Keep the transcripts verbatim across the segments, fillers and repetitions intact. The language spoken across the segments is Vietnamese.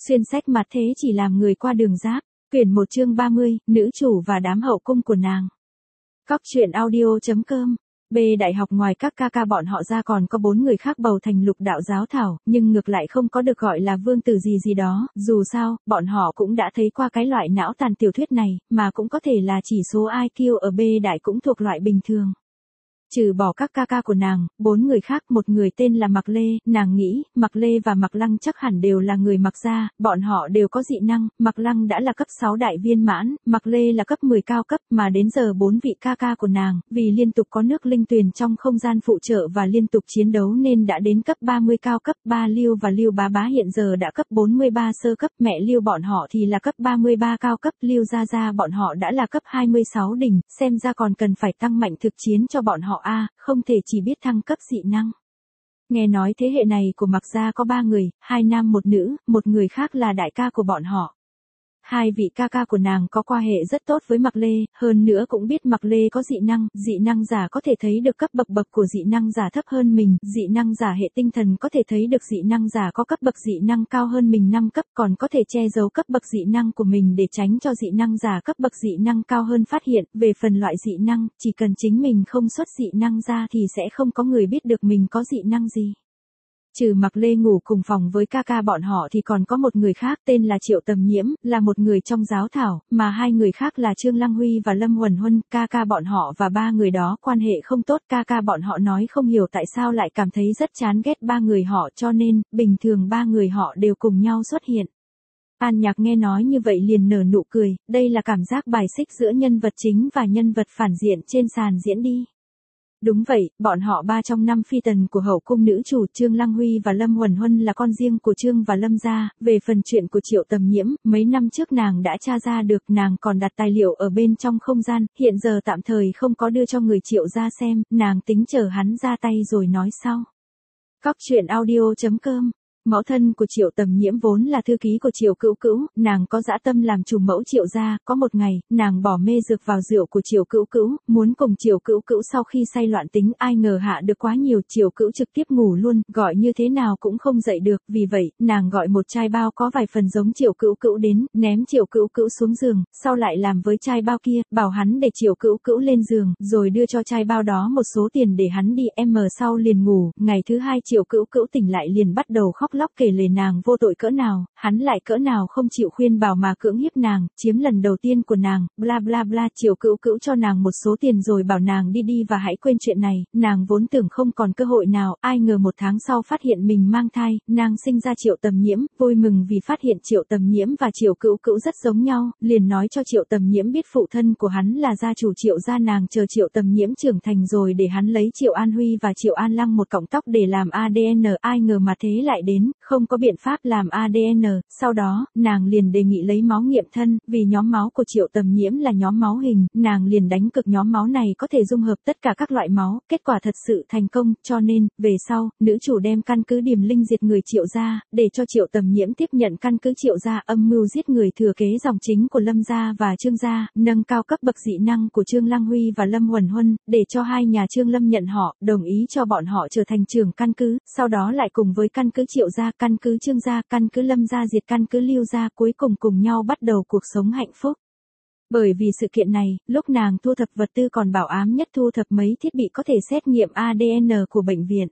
Xuyên sách mặt thế chỉ làm người qua đường giáp. Quyển một chương ba mươi, nữ chủ và đám hậu cung của nàng. Cóc truyện audio.com. B đại học ngoài các ca ca bọn họ ra còn có bốn người khác bầu thành lục đạo giáo thảo, nhưng ngược lại không có được gọi là vương tử gì gì đó, dù sao, bọn họ cũng đã thấy qua cái loại não tàn tiểu thuyết này, mà cũng có thể là chỉ số i kiu ở B đại cũng thuộc loại bình thường. Trừ bỏ các ca ca của nàng, bốn người khác, một người tên là Mạc Lê, nàng nghĩ, Mạc Lê và Mạc Lăng chắc hẳn đều là người Mạc gia, bọn họ đều có dị năng, Mạc Lăng đã là cấp sáu đại viên mãn, Mạc Lê là cấp mười cao cấp, mà đến giờ bốn vị ca ca của nàng, vì liên tục có nước linh tuyền trong không gian phụ trợ và liên tục chiến đấu nên đã đến cấp ba mươi cao cấp, ba Lưu và Lưu Bá Bá hiện giờ đã cấp bốn mươi ba sơ cấp, mẹ Lưu bọn họ thì là cấp ba mươi ba cao cấp, Lưu Gia Gia bọn họ đã là cấp hai mươi sáu đỉnh, xem ra còn cần phải tăng mạnh thực chiến cho bọn họ a, không thể chỉ biết thăng cấp dị năng. Nghe nói thế hệ này của Mạc gia có ba người, hai nam một nữ, một người khác là đại ca của bọn họ. Hai vị ca ca của nàng có quan hệ rất tốt với Mạc Lê, hơn nữa cũng biết Mạc Lê có dị năng, dị năng giả có thể thấy được cấp bậc bậc của dị năng giả thấp hơn mình, dị năng giả hệ tinh thần có thể thấy được dị năng giả có cấp bậc dị năng cao hơn mình năm cấp, còn có thể che giấu cấp bậc dị năng của mình để tránh cho dị năng giả cấp bậc dị năng cao hơn phát hiện. Về phần loại dị năng, chỉ cần chính mình không xuất dị năng ra thì sẽ không có người biết được mình có dị năng gì. Trừ Mạc Lê ngủ cùng phòng với ca ca bọn họ thì còn có một người khác tên là Triệu Tầm Nhiễm, là một người trong giáo thảo, mà hai người khác là Trương Lăng Huy và Lâm Huẩn Huân, ca ca bọn họ và ba người đó quan hệ không tốt, ca ca bọn họ nói không hiểu tại sao lại cảm thấy rất chán ghét ba người họ cho nên, bình thường ba người họ đều cùng nhau xuất hiện. An Nhạc nghe nói như vậy liền nở nụ cười, đây là cảm giác bài xích giữa nhân vật chính và nhân vật phản diện trên sàn diễn đi. Đúng vậy, bọn họ ba trong năm phi tần của hậu cung nữ chủ Trương Lăng Huy và Lâm Huẩn Huân là con riêng của Trương và Lâm gia. Về phần chuyện của Triệu Tầm Nhiễm, mấy năm trước nàng đã tra ra được, nàng còn đặt tài liệu ở bên trong không gian, hiện giờ tạm thời không có đưa cho người Triệu gia xem, nàng tính chờ hắn ra tay rồi nói sau. Cóc truyện audio.com. Mẫu thân của Triệu Tầm Nhiễm vốn là thư ký của Triệu Cữu Cữu, nàng có dã tâm làm chủ mẫu Triệu gia, có một ngày, nàng bỏ mê dược vào rượu của Triệu Cữu Cữu, muốn cùng Triệu Cữu Cữu sau khi say loạn tính, ai ngờ hạ được quá nhiều, Triệu Cữu trực tiếp ngủ luôn, gọi như thế nào cũng không dậy được, vì vậy, nàng gọi một chai bao có vài phần giống Triệu Cữu Cữu đến, ném Triệu Cữu Cữu xuống giường, sau lại làm với chai bao kia, bảo hắn để Triệu Cữu Cữu lên giường, rồi đưa cho chai bao đó một số tiền để hắn đi, em sau liền ngủ, ngày thứ hai Triệu Cữu Cữu tỉnh lại liền bắt đầu khóc lóc kể lể nàng vô tội cỡ nào, hắn lại cỡ nào không chịu khuyên bảo mà cưỡng hiếp nàng, chiếm lần đầu tiên của nàng, bla bla bla. Triệu Cữu Cữu cho nàng một số tiền rồi bảo nàng đi đi và hãy quên chuyện này, nàng vốn tưởng không còn cơ hội nào, ai ngờ một tháng sau phát hiện mình mang thai, nàng sinh ra Triệu Tầm Nhiễm, vui mừng vì phát hiện Triệu Tầm Nhiễm và Triệu Cữu Cữu rất giống nhau, liền nói cho Triệu Tầm Nhiễm biết phụ thân của hắn là gia chủ Triệu gia, nàng chờ Triệu Tầm Nhiễm trưởng thành rồi để hắn lấy Triệu An Huy và Triệu An Lăng một cọng tóc để làm a đê en, ai ngờ mà thế lại đến, không có biện pháp làm a đê en, sau đó, nàng liền đề nghị lấy máu nghiệm thân, vì nhóm máu của Triệu Tầm Nhiễm là nhóm máu hình, nàng liền đánh cực nhóm máu này có thể dung hợp tất cả các loại máu, kết quả thật sự thành công, cho nên, về sau, nữ chủ đem căn cứ Điềm Linh diệt người Triệu gia, để cho Triệu Tầm Nhiễm tiếp nhận căn cứ Triệu gia, âm mưu giết người thừa kế dòng chính của Lâm gia và Trương gia, nâng cao cấp bậc dị năng của Trương Lăng Huy và Lâm Huẩn Huân, để cho hai nhà Trương Lâm nhận họ, đồng ý cho bọn họ trở thành trưởng căn cứ, sau đó lại cùng với căn cứ Triệu gia, căn cứ Trương gia, căn cứ Lâm gia diệt căn cứ Lưu gia, cuối cùng cùng nhau bắt đầu cuộc sống hạnh phúc. Bởi vì sự kiện này, lúc nàng thu thập vật tư còn bảo ám nhất thu thập mấy thiết bị có thể xét nghiệm a đê en của bệnh viện.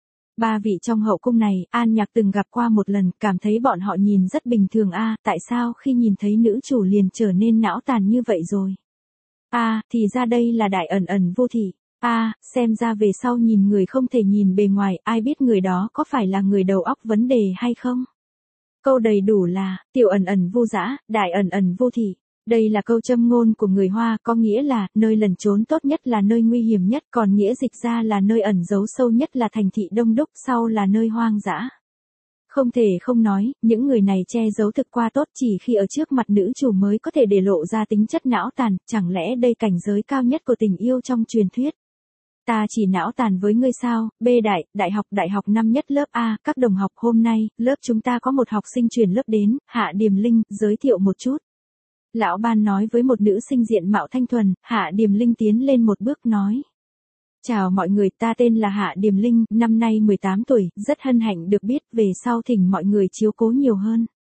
Ba vị trong hậu cung này, An Nhạc từng gặp qua một lần, cảm thấy bọn họ nhìn rất bình thường a, à, tại sao khi nhìn thấy nữ chủ liền trở nên não tàn như vậy rồi? A, à, thì ra đây là Đại Ẩn Ẩn Vô Thị. A, à, xem ra về sau nhìn người không thể nhìn bề ngoài, ai biết người đó có phải là người đầu óc vấn đề hay không? Câu đầy đủ là, tiểu ẩn ẩn vô dã, đại ẩn ẩn vô thị. Đây là câu châm ngôn của người Hoa, có nghĩa là, nơi lẩn trốn tốt nhất là nơi nguy hiểm nhất, còn nghĩa dịch ra là nơi ẩn giấu sâu nhất là thành thị đông đúc, sau là nơi hoang dã. Không thể không nói, những người này che giấu thực qua tốt, chỉ khi ở trước mặt nữ chủ mới có thể để lộ ra tính chất não tàn, chẳng lẽ đây cảnh giới cao nhất của tình yêu trong truyền thuyết? Ta chỉ não tàn với ngươi sao? B đại, đại học, đại học năm nhất lớp A, các đồng học hôm nay, lớp chúng ta có một học sinh chuyển lớp đến, Hạ Điềm Linh, giới thiệu một chút. Lão ban nói với một nữ sinh diện mạo thanh thuần, Hạ Điềm Linh tiến lên một bước nói. Chào mọi người, ta tên là Hạ Điềm Linh, năm nay mười tám tuổi, rất hân hạnh được biết, về sau thỉnh mọi người chiếu cố nhiều hơn.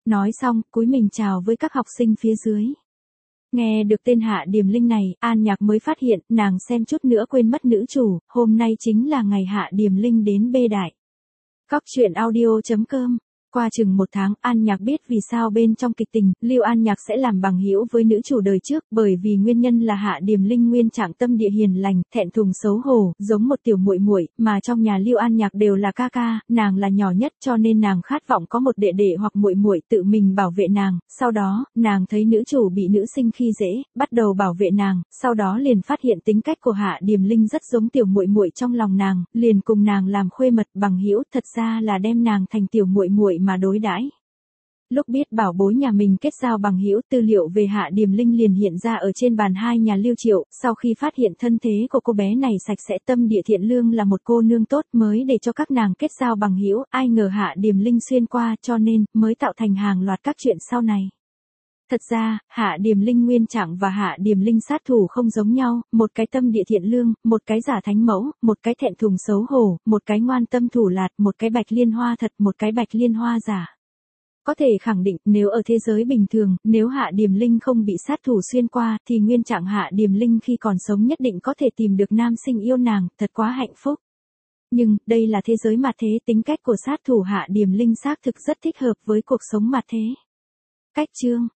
nói xong, cúi mình chào với các học sinh phía dưới. Nghe được tên Hạ Điềm Linh này, An Nhạc mới phát hiện, nàng xem chút nữa quên mất nữ chủ, hôm nay chính là ngày Hạ Điềm Linh đến bê đại. Cóc truyện audio chấm com. Qua chừng một tháng, An Nhạc biết vì sao bên trong kịch tình, Lưu An Nhạc sẽ làm bằng hữu với nữ chủ đời trước, bởi vì nguyên nhân là Hạ Điềm Linh nguyên trạng tâm địa hiền lành, thẹn thùng xấu hổ, giống một tiểu muội muội, mà trong nhà Lưu An Nhạc đều là ca ca, nàng là nhỏ nhất, cho nên nàng khát vọng có một đệ đệ hoặc muội muội tự mình bảo vệ nàng. Sau đó, nàng thấy nữ chủ bị nữ sinh khi dễ, bắt đầu bảo vệ nàng, sau đó liền phát hiện tính cách của Hạ Điềm Linh rất giống tiểu muội muội trong lòng nàng, liền cùng nàng làm khuê mật bằng hữu, thật ra là đem nàng thành tiểu muội muội mà đối đãi. Lúc biết bảo bối nhà mình kết giao bằng hữu, tư liệu về Hạ Điềm Linh liền hiện ra ở trên bàn hai nhà Lưu Triệu, sau khi phát hiện thân thế của cô bé này sạch sẽ tâm địa thiện lương là một cô nương tốt mới để cho các nàng kết giao bằng hữu, ai ngờ Hạ Điềm Linh xuyên qua cho nên mới tạo thành hàng loạt các chuyện sau này. Thật ra, Hạ Điềm Linh nguyên trạng và Hạ Điềm Linh sát thủ không giống nhau, một cái tâm địa thiện lương, một cái giả thánh mẫu, một cái thẹn thùng xấu hổ, một cái ngoan tâm thủ lạt, một cái bạch liên hoa thật, một cái bạch liên hoa giả. Có thể khẳng định, nếu ở thế giới bình thường, nếu Hạ Điềm Linh không bị sát thủ xuyên qua, thì nguyên trạng Hạ Điềm Linh khi còn sống nhất định có thể tìm được nam sinh yêu nàng, thật quá hạnh phúc. Nhưng, đây là thế giới mặt thế, tính cách của sát thủ Hạ Điềm Linh xác thực rất thích hợp với cuộc sống mặt thế. Cách chương